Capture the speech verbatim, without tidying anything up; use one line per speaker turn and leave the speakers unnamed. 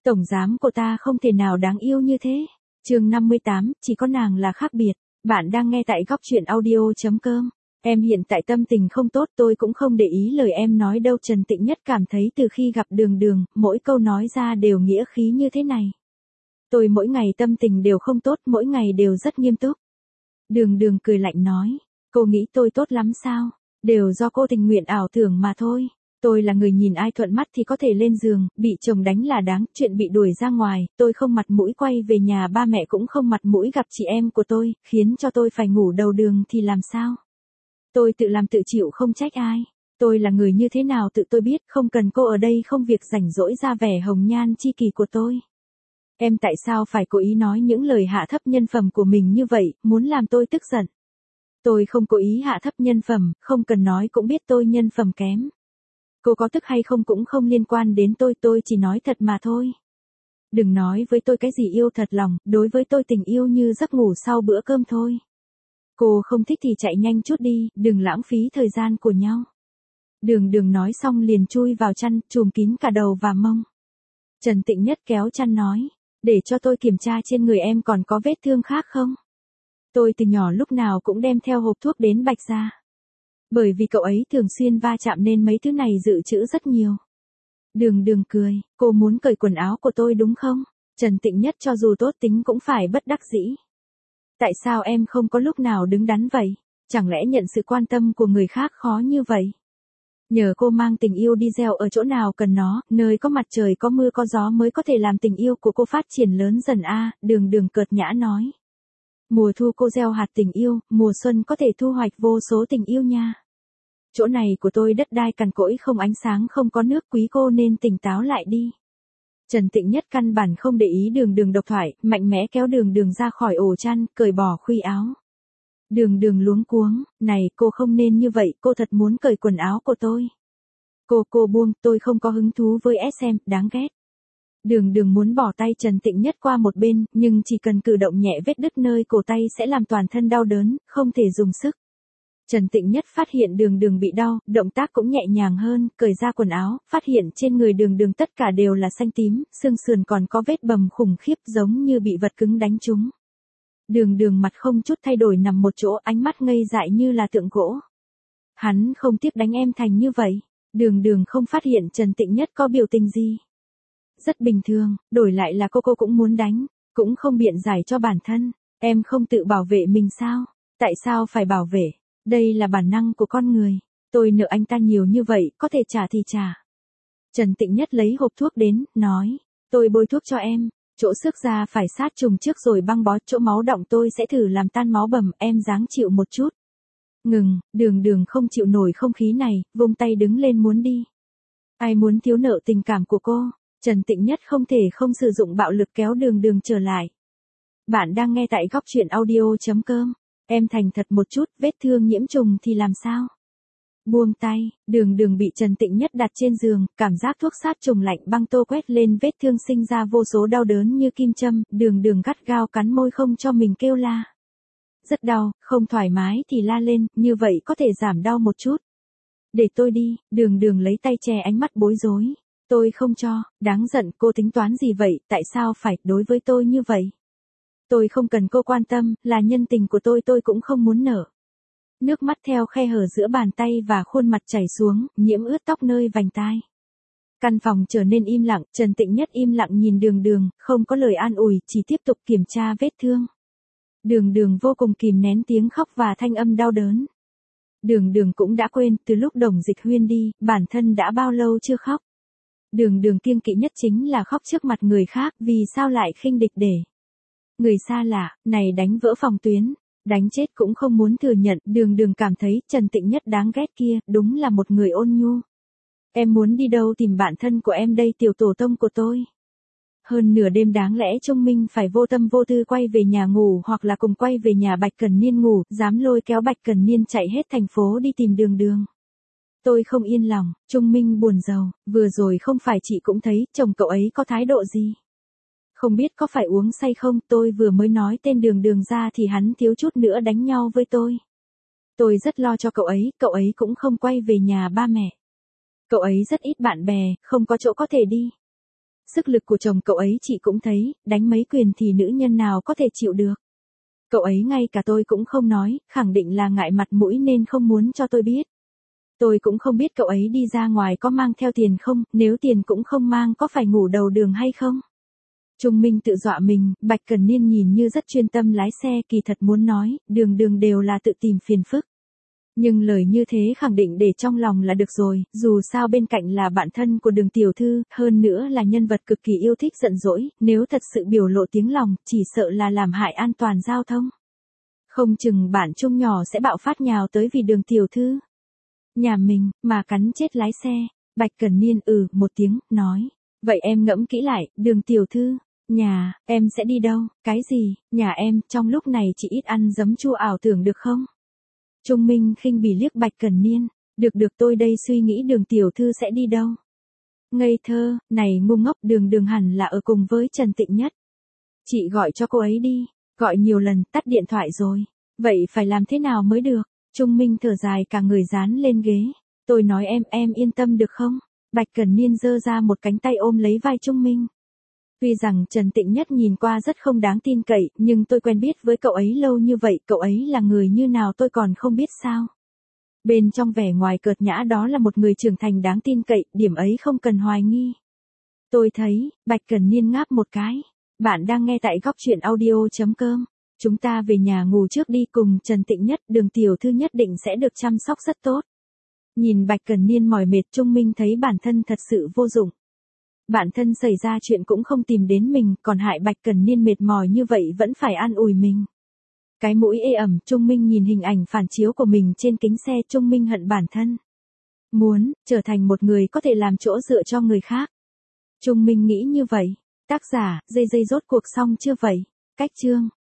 Tổng giám của ta không thể nào đáng yêu như thế. Chương năm mươi tám, chỉ có nàng là khác biệt. Bạn đang nghe tại góc truyện audio chấm com. Em hiện tại tâm tình không tốt, tôi cũng không để ý lời em nói đâu. Trần Tịnh Nhất cảm thấy từ khi gặp Đường Đường, mỗi câu nói ra đều nghĩa khí như thế này. Tôi mỗi ngày tâm tình đều không tốt, mỗi ngày đều rất nghiêm túc. Đường Đường cười lạnh nói, cô nghĩ tôi tốt lắm sao? Đều do cô tình nguyện ảo tưởng mà thôi. Tôi là người nhìn ai thuận mắt thì có thể lên giường, bị chồng đánh là đáng, chuyện bị đuổi ra ngoài, tôi không mặt mũi quay về nhà, ba mẹ cũng không mặt mũi gặp chị em của tôi, khiến cho tôi phải ngủ đầu đường thì làm sao? Tôi tự làm tự chịu, không trách ai. Tôi là người như thế nào tự tôi biết, không cần cô ở đây không việc rảnh rỗi ra vẻ hồng nhan chi kỷ của tôi. Em tại sao phải cố ý nói những lời hạ thấp nhân phẩm của mình như vậy, muốn làm tôi tức giận? Tôi không cố ý hạ thấp nhân phẩm, không cần nói cũng biết tôi nhân phẩm kém. Cô có tức hay không cũng không liên quan đến tôi, tôi chỉ nói thật mà thôi. Đừng nói với tôi cái gì yêu thật lòng, đối với tôi tình yêu như giấc ngủ sau bữa cơm thôi. Cô không thích thì chạy nhanh chút đi, đừng lãng phí thời gian của nhau. Đường Đường nói xong liền chui vào chăn, trùm kín cả đầu và mông. Trần Tịnh Nhất kéo chăn nói, để cho tôi kiểm tra trên người em còn có vết thương khác không? Tôi từ nhỏ lúc nào cũng đem theo hộp thuốc đến Bạch Gia. Bởi vì cậu ấy thường xuyên va chạm nên mấy thứ này dự trữ rất nhiều. Đường Đường cười, cô muốn cởi quần áo của tôi đúng không? Trần Tịnh Nhất cho dù tốt tính cũng phải bất đắc dĩ. Tại sao em không có lúc nào đứng đắn vậy? Chẳng lẽ nhận sự quan tâm của người khác khó như vậy? Nhờ cô mang tình yêu đi gieo ở chỗ nào cần nó, nơi có mặt trời có mưa có gió mới có thể làm tình yêu của cô phát triển lớn dần a. À, Đường Đường cợt nhã nói. Mùa thu cô gieo hạt tình yêu, mùa xuân có thể thu hoạch vô số tình yêu nha. Chỗ này của tôi đất đai cằn cỗi không ánh sáng không có nước, quý cô nên tỉnh táo lại đi. Trần Tịnh Nhất căn bản không để ý Đường Đường độc thoại, mạnh mẽ kéo Đường Đường ra khỏi ổ chăn, cởi bỏ khuy áo. Đường Đường luống cuống, này cô không nên như vậy, cô thật muốn cởi quần áo của tôi. Cô cô buông, tôi không có hứng thú với ét em, đáng ghét. Đường Đường muốn bỏ tay Trần Tịnh Nhất qua một bên, nhưng chỉ cần cử động nhẹ vết đứt nơi cổ tay sẽ làm toàn thân đau đớn, không thể dùng sức. Trần Tịnh Nhất phát hiện Đường Đường bị đau, động tác cũng nhẹ nhàng hơn, cởi ra quần áo, phát hiện trên người Đường Đường tất cả đều là xanh tím, xương sườn còn có vết bầm khủng khiếp giống như bị vật cứng đánh trúng. Đường Đường mặt không chút thay đổi nằm một chỗ, ánh mắt ngây dại như là tượng gỗ. Hắn không tiếc đánh em thành như vậy. Đường Đường không phát hiện Trần Tịnh Nhất có biểu tình gì. Rất bình thường, đổi lại là cô cô cũng muốn đánh, cũng không biện giải cho bản thân. Em không tự bảo vệ mình sao? Tại sao phải bảo vệ? Đây là bản năng của con người. Tôi nợ anh ta nhiều như vậy, có thể trả thì trả. Trần Tịnh Nhất lấy hộp thuốc đến, nói, tôi bôi thuốc cho em. Chỗ xước da phải sát trùng trước rồi băng bó, chỗ máu đọng tôi sẽ thử làm tan máu bầm, em dáng chịu một chút. Ngừng, Đường Đường không chịu nổi không khí này, vung tay đứng lên muốn đi. Ai muốn thiếu nợ tình cảm của cô? Trần Tịnh Nhất không thể không sử dụng bạo lực kéo Đường Đường trở lại. Bạn đang nghe tại góc truyện audio chấm com. Em thành thật một chút, vết thương nhiễm trùng thì làm sao? Buông tay, Đường Đường bị Trần Tịnh Nhất đặt trên giường, cảm giác thuốc sát trùng lạnh băng tô quét lên vết thương sinh ra vô số đau đớn như kim châm, Đường Đường gắt gao cắn môi không cho mình kêu la. Rất đau, không thoải mái thì la lên, như vậy có thể giảm đau một chút. Để tôi đi, Đường Đường lấy tay che ánh mắt bối rối. Tôi không cho, đáng giận, cô tính toán gì vậy, tại sao phải đối với tôi như vậy? Tôi không cần cô quan tâm, là nhân tình của tôi tôi cũng không muốn nợ. Nước mắt theo khe hở giữa bàn tay và khuôn mặt chảy xuống, nhiễm ướt tóc nơi vành tai. Căn phòng trở nên im lặng, Trần Tịnh Nhất im lặng nhìn Đường Đường, không có lời an ủi, chỉ tiếp tục kiểm tra vết thương. Đường Đường vô cùng kìm nén tiếng khóc và thanh âm đau đớn. Đường Đường cũng đã quên, từ lúc Đồng Dịch Huyên đi, bản thân đã bao lâu chưa khóc. Đường Đường kiêng kỵ nhất chính là khóc trước mặt người khác, vì sao lại khinh địch để người xa lạ, này đánh vỡ phòng tuyến, đánh chết cũng không muốn thừa nhận. Đường Đường cảm thấy Trần Tịnh Nhất đáng ghét kia, đúng là một người ôn nhu. Em muốn đi đâu tìm bạn thân của em đây, tiểu tổ tông của tôi. Hơn nửa đêm đáng lẽ Trung Minh phải vô tâm vô tư quay về nhà ngủ hoặc là cùng quay về nhà Bạch Cần Niên ngủ, dám lôi kéo Bạch Cần Niên chạy hết thành phố đi tìm Đường Đường. Tôi không yên lòng, Trung Minh buồn rầu, vừa rồi không phải chị cũng thấy chồng cậu ấy có thái độ gì. Không biết có phải uống say không, tôi vừa mới nói tên Đường Đường ra thì hắn thiếu chút nữa đánh nhau với tôi. Tôi rất lo cho cậu ấy, cậu ấy cũng không quay về nhà ba mẹ. Cậu ấy rất ít bạn bè, không có chỗ có thể đi. Sức lực của chồng cậu ấy chị cũng thấy, đánh mấy quyền thì nữ nhân nào có thể chịu được. Cậu ấy ngay cả tôi cũng không nói, khẳng định là ngại mặt mũi nên không muốn cho tôi biết. Tôi cũng không biết cậu ấy đi ra ngoài có mang theo tiền không, nếu tiền cũng không mang có phải ngủ đầu đường hay không. Trung Minh tự dọa mình, Bạch Cẩn Niên nhìn như rất chuyên tâm lái xe, kỳ thật muốn nói, đường đường đều là tự tìm phiền phức. Nhưng lời như thế khẳng định để trong lòng là được rồi, dù sao bên cạnh là bạn thân của Đường tiểu thư, hơn nữa là nhân vật cực kỳ yêu thích giận dỗi, nếu thật sự biểu lộ tiếng lòng, chỉ sợ là làm hại an toàn giao thông. Không chừng bạn Trung nhỏ sẽ bạo phát nhào tới vì Đường tiểu thư. Nhà mình, mà cắn chết lái xe. Bạch Cẩn Niên ừ một tiếng, nói. Vậy em ngẫm kỹ lại, Đường tiểu thư. Nhà, em sẽ đi đâu? Cái gì? Nhà em, trong lúc này chỉ ít ăn giấm chua ảo tưởng được không? Trung Minh khinh bỉ liếc Bạch Cẩn Niên. Được được tôi đây suy nghĩ Đường tiểu thư sẽ đi đâu? Ngây thơ, này ngu ngốc, đường đường hẳn là ở cùng với Trần Tịnh Nhất. Chị gọi cho cô ấy đi. Gọi nhiều lần, tắt điện thoại rồi. Vậy phải làm thế nào mới được? Trung Minh thở dài cả người dán lên ghế. Tôi nói em, em yên tâm được không? Bạch Cẩn Niên giơ ra một cánh tay ôm lấy vai Trung Minh. Tuy rằng Trần Tịnh Nhất nhìn qua rất không đáng tin cậy, nhưng tôi quen biết với cậu ấy lâu như vậy, cậu ấy là người như nào tôi còn không biết sao. Bên trong vẻ ngoài cợt nhã đó là một người trưởng thành đáng tin cậy, điểm ấy không cần hoài nghi. Tôi thấy, Bạch Cẩn Niên ngáp một cái. Bạn đang nghe tại góc truyện audio chấm com. Chúng ta về nhà ngủ trước đi, cùng Trần Tịnh Nhất, Đường tiểu thư nhất định sẽ được chăm sóc rất tốt. Nhìn Bạch Cẩn Niên mỏi mệt, Trung Minh thấy bản thân thật sự vô dụng. Bản thân xảy ra chuyện cũng không tìm đến mình, còn hại Bạch Cẩn Niên mệt mỏi như vậy vẫn phải an ủi mình. Cái mũi ê ẩm, Trung Minh nhìn hình ảnh phản chiếu của mình trên kính xe, Trung Minh hận bản thân. Muốn, trở thành một người có thể làm chỗ dựa cho người khác. Trung Minh nghĩ như vậy. Tác giả, dây dây rốt cuộc xong chưa vậy? Cách chương.